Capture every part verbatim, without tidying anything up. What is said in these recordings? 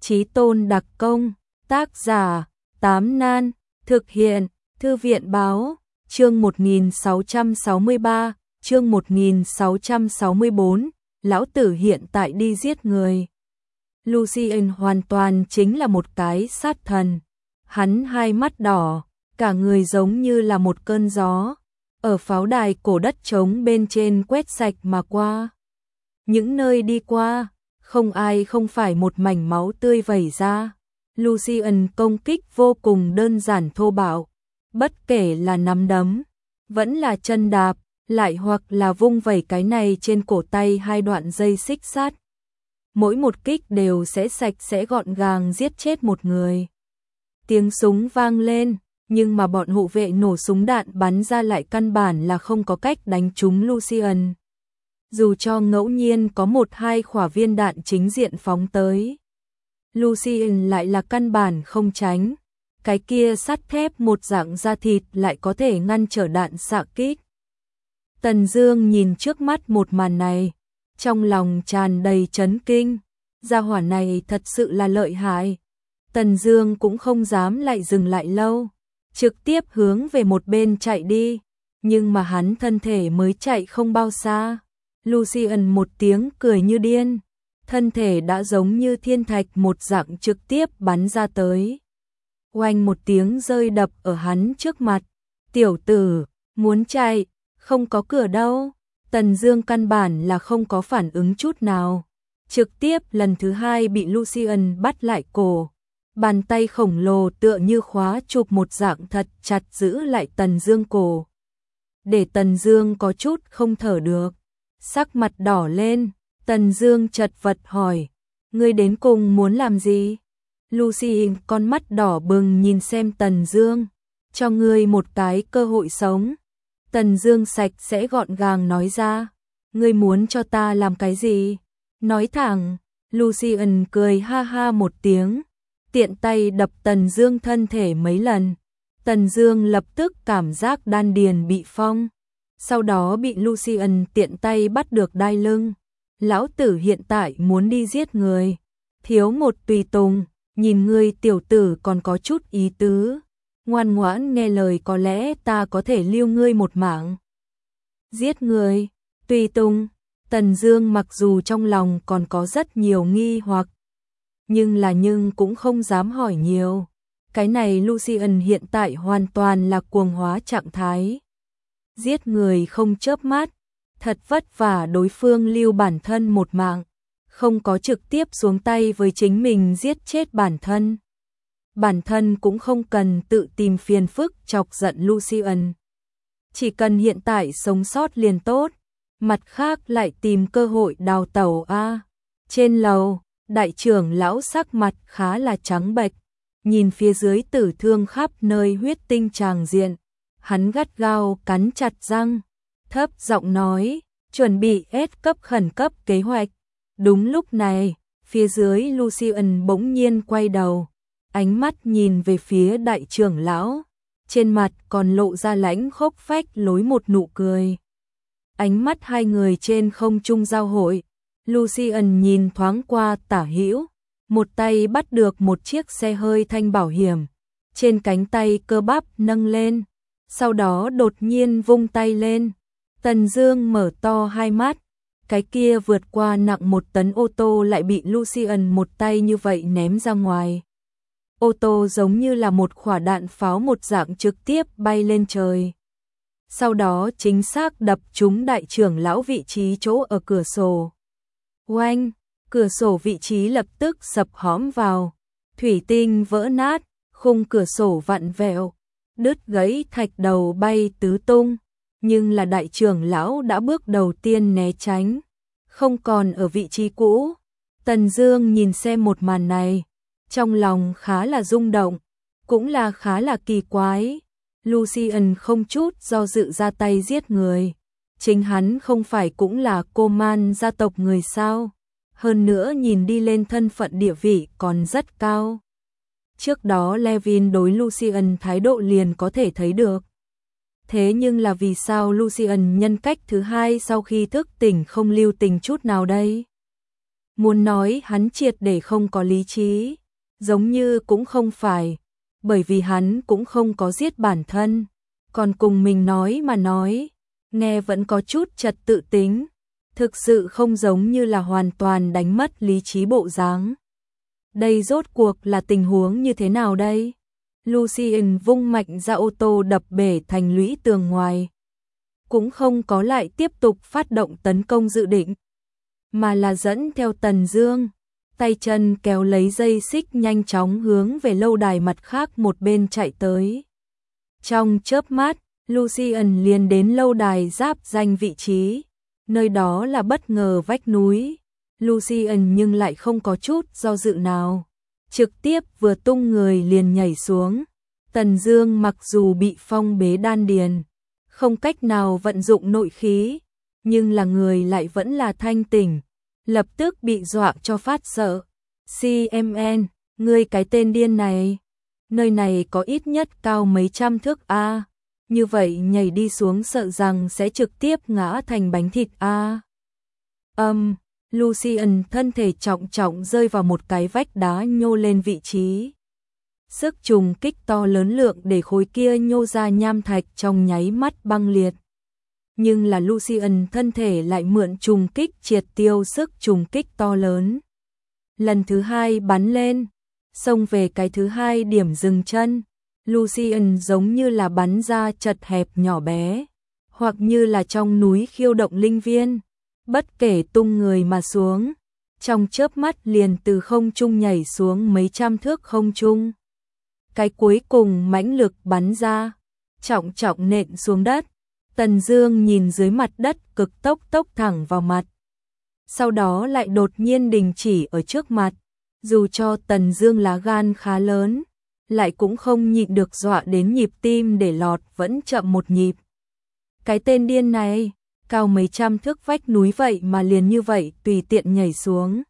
Chí tôn đặc công, tác giả, Tám Nan, thực hiện, Thư viện báo, chương một nghìn sáu trăm sáu mươi ba, chương một nghìn sáu trăm sáu mươi bốn, lão tử hiện tại đi giết người. Lucien hoàn toàn chính là một cái sát thần. Hắn hai mắt đỏ, cả người giống như là một cơn gió, ở pháo đài cổ đất trống bên trên quét sạch mà qua. Những nơi đi qua, không ai không phải một mảnh máu tươi vẩy ra. Lucien công kích vô cùng đơn giản thô bạo, bất kể là nắm đấm, vẫn là chân đạp, lại hoặc là vung vẩy cái này trên cổ tay hai đoạn dây xích sắt. Mỗi một kích đều sẽ sạch sẽ gọn gàng giết chết một người. Tiếng súng vang lên, nhưng mà bọn hộ vệ nổ súng đạn bắn ra lại căn bản là không có cách đánh trúng Lucien. Dù cho ngẫu nhiên có một hai quả viên đạn chính diện phóng tới, Lucien lại là căn bản không tránh. Cái kia sắt thép một dạng da thịt lại có thể ngăn trở đạn xạ kích. Tần Dương nhìn trước mắt một màn này, trong lòng tràn đầy chấn kinh. Gia hỏa này thật sự là lợi hại. Tần Dương cũng không dám lại dừng lại lâu, trực tiếp hướng về một bên chạy đi. Nhưng mà hắn thân thể mới chạy không bao xa, Lucien một tiếng cười như điên, thân thể đã giống như thiên thạch một dạng trực tiếp bắn ra tới. Oanh một tiếng rơi đập ở hắn trước mặt. Tiểu tử, muốn chạy, không có cửa đâu. Tần Dương căn bản là không có phản ứng chút nào, trực tiếp lần thứ hai bị Lucien bắt lại cổ. Bàn tay khổng lồ tựa như khóa chụp một dạng thật chặt giữ lại Tần Dương cổ, để Tần Dương có chút không thở được, sắc mặt đỏ lên. Tần Dương chật vật hỏi, ngươi đến cùng muốn làm gì? Lucien con mắt đỏ bừng nhìn xem Tần Dương, cho ngươi một cái cơ hội sống. Tần Dương sạch sẽ gọn gàng nói ra, ngươi muốn cho ta làm cái gì? Nói thẳng. Lucien cười ha ha một tiếng, tiện tay đập Tần Dương thân thể mấy lần. Tần Dương lập tức cảm giác đan điền bị phong, sau đó bị Lucien tiện tay bắt được đai lưng. Lão tử hiện tại muốn đi giết người, thiếu một tùy tùng, nhìn ngươi tiểu tử còn có chút ý tứ, ngoan ngoãn nghe lời có lẽ ta có thể lưu ngươi một mạng. Giết người, tùy tùng. Tần Dương mặc dù trong lòng còn có rất nhiều nghi hoặc, nhưng là nhưng cũng không dám hỏi nhiều. Cái này Lucien hiện tại hoàn toàn là cuồng hóa trạng thái, giết người không chớp mắt, thật vất vả đối phương lưu bản thân một mạng, không có trực tiếp xuống tay với chính mình giết chết bản thân. Bản thân cũng không cần tự tìm phiền phức chọc giận Lucien, chỉ cần hiện tại sống sót liền tốt, mặt khác lại tìm cơ hội đào tẩu a. Trên lầu, đại trưởng lão sắc mặt khá là trắng bệch, nhìn phía dưới tử thương khắp nơi huyết tinh tràng diện, hắn gắt gao cắn chặt răng, thấp giọng nói, chuẩn bị S cấp khẩn cấp kế hoạch. Đúng lúc này, phía dưới Lucien bỗng nhiên quay đầu, ánh mắt nhìn về phía đại trưởng lão, trên mặt còn lộ ra lãnh khốc phách lối một nụ cười. Ánh mắt hai người trên không trung giao hội, Lucien nhìn thoáng qua tả hữu, một tay bắt được một chiếc xe hơi thanh bảo hiểm, trên cánh tay cơ bắp nâng lên, sau đó đột nhiên vung tay lên. Tần Dương mở to hai mắt, cái kia vượt qua nặng một tấn ô tô lại bị Lucien một tay như vậy ném ra ngoài. Ô tô giống như là một quả đạn pháo một dạng trực tiếp bay lên trời, sau đó chính xác đập trúng đại trưởng lão vị trí chỗ ở cửa sổ. Oanh, cửa sổ vị trí lập tức sập hõm vào, thủy tinh vỡ nát, khung cửa sổ vặn vẹo, đứt gãy thạch đầu bay tứ tung, nhưng là đại trưởng lão đã bước đầu tiên né tránh, không còn ở vị trí cũ. Tần Dương nhìn xem một màn này, trong lòng khá là rung động, cũng là khá là kỳ quái. Lucien không chút do dự ra tay giết người, chính hắn không phải cũng là cô man gia tộc người sao? Hơn nữa nhìn đi lên thân phận địa vị còn rất cao. Trước đó Levin đối Lucien thái độ liền có thể thấy được. Thế nhưng là vì sao Lucien nhân cách thứ hai sau khi thức tỉnh không lưu tình chút nào đây? Muốn nói hắn triệt để không có lý trí, giống như cũng không phải, bởi vì hắn cũng không có giết bản thân, còn cùng mình nói mà nói, nghe vẫn có chút trật tự tính, thực sự không giống như là hoàn toàn đánh mất lý trí bộ dáng. Đây rốt cuộc là tình huống như thế nào đây? Lucien vung mạnh ra ô tô đập bể thành lũy tường ngoài. Cũng không có lại tiếp tục phát động tấn công dự định, mà là dẫn theo Tần Dương, tay chân kéo lấy dây xích nhanh chóng hướng về lâu đài mặt khác một bên chạy tới. Trong chớp mắt, Lucien liền đến lâu đài giáp danh vị trí, nơi đó là bất ngờ vách núi. Lucien nhưng lại không có chút do dự nào, trực tiếp vừa tung người liền nhảy xuống. Tần Dương mặc dù bị phong bế đan điền, không cách nào vận dụng nội khí, nhưng là người lại vẫn là thanh tỉnh, lập tức bị dọa cho phát sợ. xê em en, ngươi cái tên điên này, nơi này có ít nhất cao mấy trăm thước a, như vậy nhảy đi xuống sợ rằng sẽ trực tiếp ngã thành bánh thịt a. Âm, um, Lucien thân thể trọng trọng rơi vào một cái vách đá nhô lên vị trí. Sức trùng kích to lớn lượng để khối kia nhô ra nham thạch trong nháy mắt băng liệt. Nhưng là Lucien thân thể lại mượn trùng kích triệt tiêu sức trùng kích to lớn. Lần thứ hai bắn lên, xông về cái thứ hai điểm dừng chân. Lucien giống như là bắn ra chật hẹp nhỏ bé, hoặc như là trong núi khiêu động linh viên, bất kể tung người mà xuống, trong chớp mắt liền từ không trung nhảy xuống mấy trăm thước không trung. Cái cuối cùng mãnh lực bắn ra, trọng trọng nện xuống đất. Tần Dương nhìn dưới mặt đất cực tốc tốc thẳng vào mặt, sau đó lại đột nhiên đình chỉ ở trước mặt. Dù cho Tần Dương lá gan khá lớn, lại cũng không nhịn được dọa đến nhịp tim để lọt vẫn chậm một nhịp. Cái tên điên này, cao mấy trăm thước vách núi vậy mà liền như vậy tùy tiện nhảy xuống.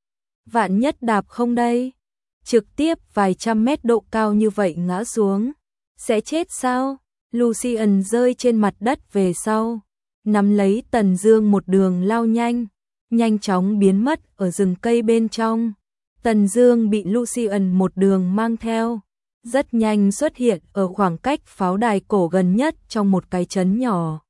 Vạn nhất đạp không đây, trực tiếp vài trăm mét độ cao như vậy ngã xuống, sẽ chết sao? Lucien rơi trên mặt đất về sau, nắm lấy Tần Dương một đường lao nhanh, nhanh chóng biến mất ở rừng cây bên trong. Tần Dương bị Lucien một đường mang theo, rất nhanh xuất hiện ở khoảng cách pháo đài cổ gần nhất trong một cái trấn nhỏ.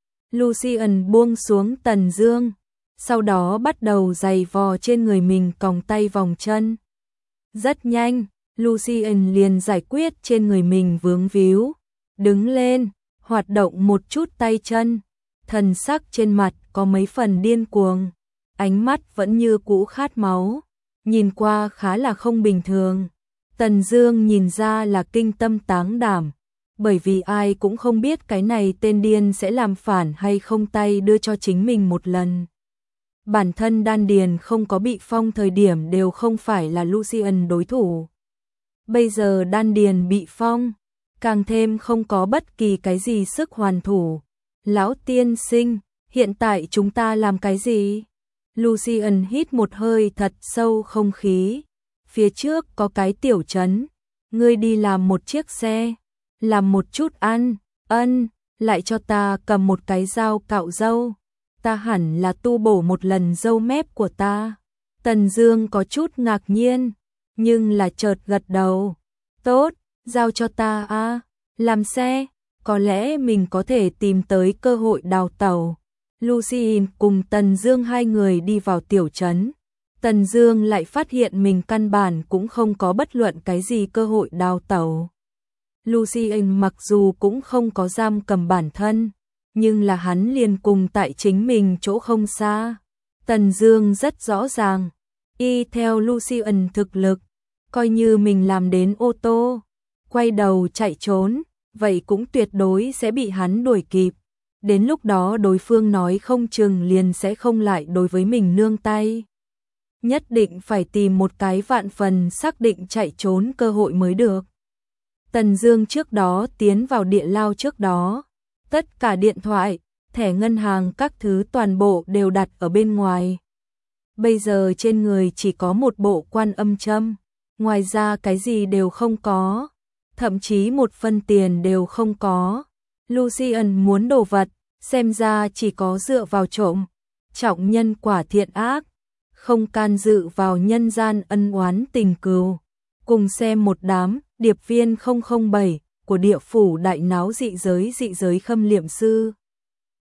Lucien buông xuống Tần Dương, sau đó bắt đầu giày vò trên người mình còng tay vòng chân. Rất nhanh, Lucien liền giải quyết trên người mình vướng víu, đứng lên, hoạt động một chút tay chân, thần sắc trên mặt có mấy phần điên cuồng, ánh mắt vẫn như cũ khát máu, nhìn qua khá là không bình thường. Tần Dương nhìn ra là kinh tâm táng đảm, bởi vì ai cũng không biết cái này tên điên sẽ làm phản hay không, tay đưa cho chính mình một lần. Bản thân đan điền không có bị phong thời điểm đều không phải là Lucien đối thủ. Bây giờ đan điền bị phong, càng thêm không có bất kỳ cái gì sức hoàn thủ. Lão tiên sinh, hiện tại chúng ta làm cái gì? Lucien hít một hơi thật sâu không khí. Phía trước có cái tiểu trấn, ngươi đi làm một chiếc xe, làm một chút ăn, ân, lại cho ta cầm một cái dao cạo râu. Ta hẳn là tu bổ một lần râu mép của ta. Tần Dương có chút ngạc nhiên, nhưng là chợt gật đầu. Tốt, giao cho ta a. Làm xe, có lẽ mình có thể tìm tới cơ hội đào tẩu. Lucien cùng Tần Dương hai người đi vào tiểu trấn. Tần Dương lại phát hiện mình căn bản cũng không có bất luận cái gì cơ hội đào tẩu. Lucien mặc dù cũng không có giam cầm bản thân, nhưng là hắn liền cùng tại chính mình chỗ không xa. Tần Dương rất rõ ràng, y theo Lucien thực lực, coi như mình làm đến ô tô, quay đầu chạy trốn, vậy cũng tuyệt đối sẽ bị hắn đuổi kịp. Đến lúc đó đối phương nói không chừng liền sẽ không lại đối với mình nương tay. Nhất định phải tìm một cái vạn phần xác định chạy trốn cơ hội mới được. Tần Dương trước đó tiến vào địa lao trước đó, tất cả điện thoại, thẻ ngân hàng các thứ toàn bộ đều đặt ở bên ngoài. Bây giờ trên người chỉ có một bộ Quan Âm châm, ngoài ra cái gì đều không có, thậm chí một phân tiền đều không có. Lucien muốn đồ vật, xem ra chỉ có dựa vào trộm. Trọng nhân quả thiện ác, không can dự vào nhân gian ân oán tình cừu. Cùng xem một đám điệp viên không không bảy của địa phủ đại náo dị giới dị giới khâm liệm sư.